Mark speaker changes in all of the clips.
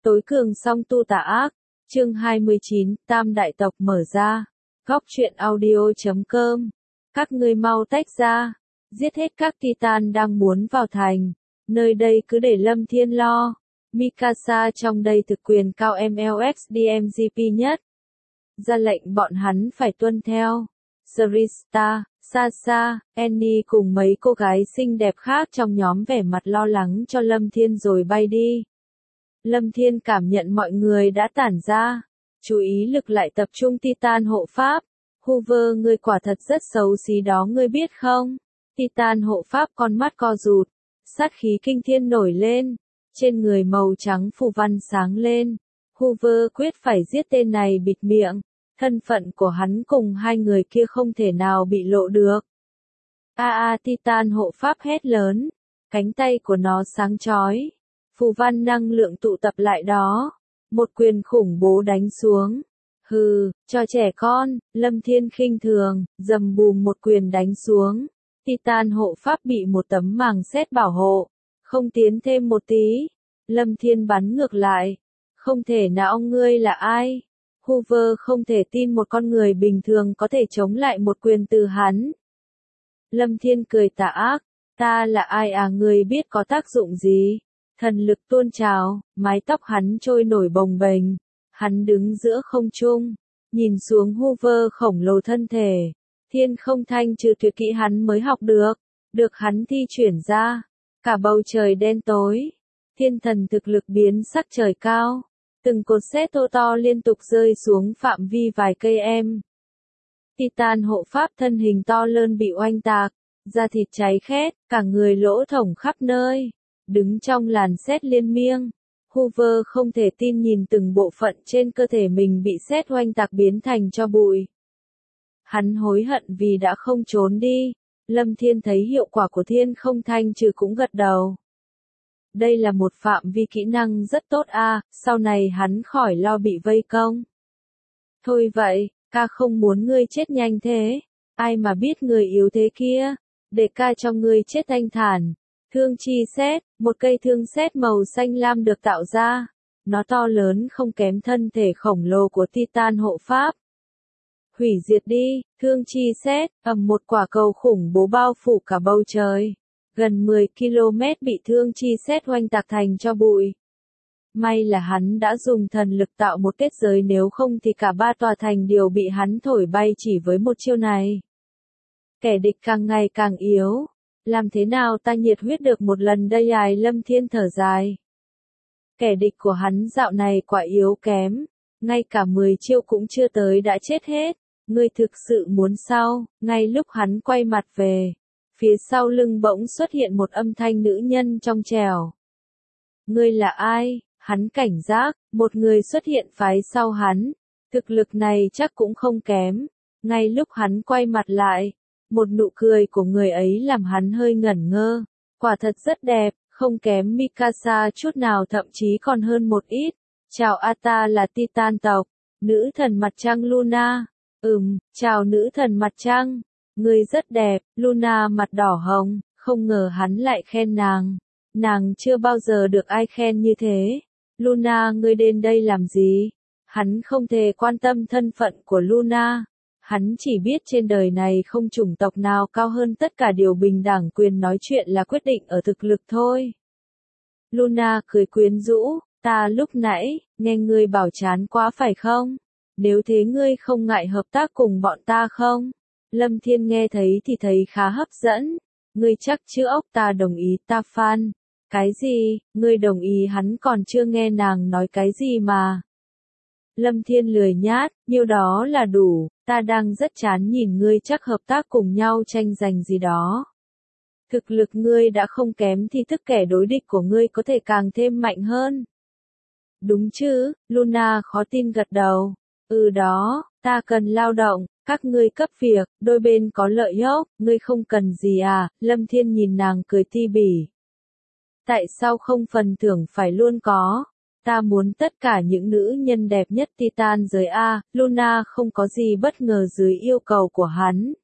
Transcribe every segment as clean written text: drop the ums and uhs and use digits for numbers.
Speaker 1: Tối cường song tu tà ác, chương 29, Tam Đại Tộc mở ra. Góc truyện audio.com. Các ngươi mau tách ra, giết hết các Titan đang muốn vào thành. Nơi đây cứ để Lâm Thiên lo. Mikasa trong đây thực quyền cao MLXDMGP nhất. Ra lệnh bọn hắn phải tuân theo. Sarista, Sasa, Annie cùng mấy cô gái xinh đẹp khác trong nhóm vẻ mặt lo lắng cho Lâm Thiên rồi bay đi. Lâm Thiên cảm nhận mọi người đã tản ra, chú ý lực lại tập trung Titan hộ pháp. Hoover, ngươi quả thật rất xấu xí đó, ngươi biết không? Titan hộ pháp con mắt co rụt, sát khí kinh thiên nổi lên, trên người màu trắng phù văn sáng lên. Hoover quyết phải giết tên này bịt miệng, thân phận của hắn cùng hai người kia không thể nào bị lộ được. Titan hộ pháp hét lớn, cánh tay của nó sáng chói. Phù văn năng lượng tụ tập lại đó. Một quyền khủng bố đánh xuống. Hừ, cho trẻ con, Lâm Thiên khinh thường, dầm bùm một quyền đánh xuống. Titan hộ pháp bị một tấm màng sét bảo hộ. Không tiến thêm một tí. Lâm Thiên bắn ngược lại. Không thể nào, ngươi là ai? Hoover không thể tin một con người bình thường có thể chống lại một quyền từ hắn. Lâm Thiên cười tà ác. Ta là ai à, ngươi biết có tác dụng gì? Thần lực tuôn trào, mái tóc hắn trôi nổi bồng bềnh. Hắn đứng giữa không trung, nhìn xuống Hoover khổng lồ thân thể. Thiên không thanh trừ tuyệt kỹ hắn mới học được hắn thi chuyển ra. Cả bầu trời đen tối, thiên thần thực lực biến sắc trời cao. Từng cột sét to liên tục rơi xuống phạm vi vài cây em. Titan hộ pháp thân hình to lớn bị oanh tạc, da thịt cháy khét, cả người lỗ thủng khắp nơi. Đứng trong làn sét liên miên, Hoover không thể tin nhìn từng bộ phận trên cơ thể mình bị sét oanh tạc biến thành tro bụi. Hắn hối hận vì đã không trốn đi. Lâm Thiên thấy hiệu quả của thiên không thanh trừ cũng gật đầu. Đây là một phạm vi kỹ năng rất tốt sau này hắn khỏi lo bị vây công. Thôi vậy, ca không muốn ngươi chết nhanh thế. Ai mà biết người yếu thế kia, để ca cho ngươi chết thanh thản. Thương chi sét, một cây thương sét màu xanh lam được tạo ra. Nó to lớn không kém thân thể khổng lồ của Titan hộ pháp. Hủy diệt đi, thương chi sét, một quả cầu khủng bố bao phủ cả bầu trời. Gần 10 km bị thương chi sét oanh tạc thành cho bụi. May là hắn đã dùng thần lực tạo một kết giới, nếu không thì cả ba tòa thành đều bị hắn thổi bay chỉ với một chiêu này. Kẻ địch càng ngày càng yếu. Làm thế nào ta nhiệt huyết được một lần đây ai? Lâm Thiên thở dài. Kẻ địch của hắn dạo này quả yếu kém. Ngay cả 10 chiêu cũng chưa tới đã chết hết. Ngươi thực sự muốn sao? Ngay lúc hắn quay mặt về, phía sau lưng bỗng xuất hiện một âm thanh nữ nhân trong trẻo. Ngươi là ai? Hắn cảnh giác, một người xuất hiện phái sau hắn. Thực lực này chắc cũng không kém. Ngay lúc hắn quay mặt lại, một nụ cười của người ấy làm hắn hơi ngẩn ngơ. Quả thật rất đẹp, không kém Mikasa chút nào, thậm chí còn hơn một ít. Chào ta là Titan tộc, nữ thần mặt trăng Luna. Chào nữ thần mặt trăng. Ngươi rất đẹp. Luna mặt đỏ hồng, không ngờ hắn lại khen nàng. Nàng chưa bao giờ được ai khen như thế. Luna, ngươi đến đây làm gì? Hắn không thể quan tâm thân phận của Luna. Hắn chỉ biết trên đời này không chủng tộc nào cao hơn tất cả, điều bình đẳng quyền nói chuyện là quyết định ở thực lực thôi. Luna cười quyến rũ, ta lúc nãy, nghe ngươi bảo chán quá phải không? Nếu thế ngươi không ngại hợp tác cùng bọn ta không? Lâm Thiên nghe thấy thì thấy khá hấp dẫn. Ngươi chắc chứ? Ốc, ta đồng ý. Ta fan. Cái gì? Ngươi đồng ý? Hắn còn chưa nghe nàng nói cái gì mà. Lâm Thiên lười nhát, nhiêu đó là đủ. Ta đang rất chán nhìn ngươi, chắc hợp tác cùng nhau tranh giành gì đó. Thực lực ngươi đã không kém thì thức kẻ đối địch của ngươi có thể càng thêm mạnh hơn. Đúng chứ? Luna khó tin gật đầu. Đó, ta cần lao động, các ngươi cấp việc, đôi bên có lợi ích, ngươi không cần gì à? Lâm Thiên nhìn nàng cười ti bỉ. Tại sao không phần thưởng phải luôn có? Ta muốn tất cả những nữ nhân đẹp nhất Titan giới Luna không có gì bất ngờ dưới yêu cầu của hắn.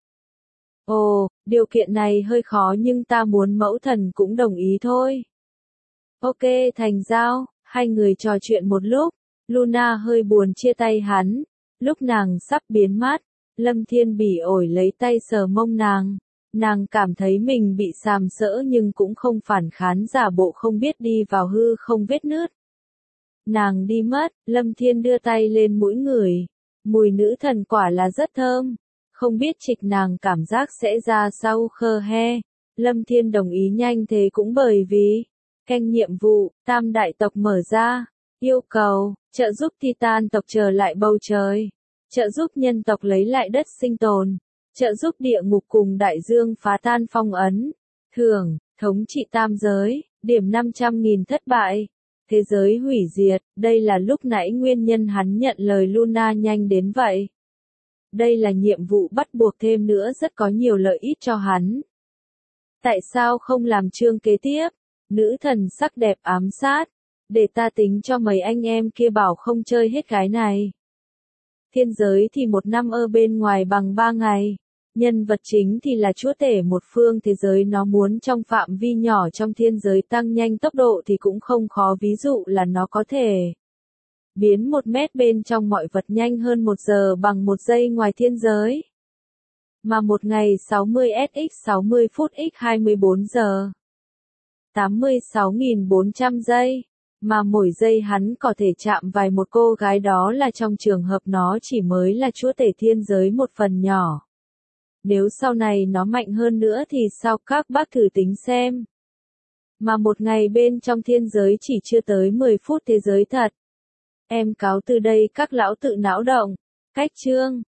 Speaker 1: Ồ, điều kiện này hơi khó nhưng ta muốn mẫu thần cũng đồng ý thôi. Ok, thành giao. Hai người trò chuyện một lúc, Luna hơi buồn chia tay hắn. Lúc nàng sắp biến mất, Lâm Thiên bỉ ổi lấy tay sờ mông nàng. Nàng cảm thấy mình bị sàm sỡ nhưng cũng không phản kháng, giả bộ không biết đi vào hư không vết nứt. Nàng đi mất, Lâm Thiên đưa tay lên mũi ngửi. Mùi nữ thần quả là rất thơm. Không biết trịch nàng cảm giác sẽ ra sao khơ he. Lâm Thiên đồng ý nhanh thế cũng bởi vì canh nhiệm vụ, tam đại tộc mở ra. Yêu cầu, trợ giúp Titan tộc trở lại bầu trời. Trợ giúp nhân tộc lấy lại đất sinh tồn. Trợ giúp địa ngục cùng đại dương phá tan phong ấn. Thưởng, thống trị tam giới, điểm 500.000 thất bại. Thế giới hủy diệt, đây là lúc nãy nguyên nhân hắn nhận lời Luna nhanh đến vậy. Đây là nhiệm vụ bắt buộc, thêm nữa rất có nhiều lợi ích cho hắn. Tại sao không làm chương kế tiếp? Nữ thần sắc đẹp ám sát. Để ta tính cho mấy anh em kia bảo không chơi hết cái này. Thiên giới thì 1 năm ở bên ngoài bằng 3 ngày. Nhân vật chính thì là chúa tể một phương thế giới, nó muốn trong phạm vi nhỏ trong thiên giới tăng nhanh tốc độ thì cũng không khó, ví dụ là nó có thể biến 1 mét bên trong mọi vật nhanh hơn 1 giờ bằng 1 giây ngoài thiên giới. Mà một ngày 60 SX 60 phút x 24 giờ. 86.400 giây. Mà mỗi giây hắn có thể chạm vài một cô gái, đó là trong trường hợp nó chỉ mới là chúa tể thiên giới một phần nhỏ. Nếu sau này nó mạnh hơn nữa thì sao, các bác thử tính xem. Mà một ngày bên trong thiên giới chỉ chưa tới 10 phút thế giới thật. Em cáo từ đây các lão tự não động. Cách chương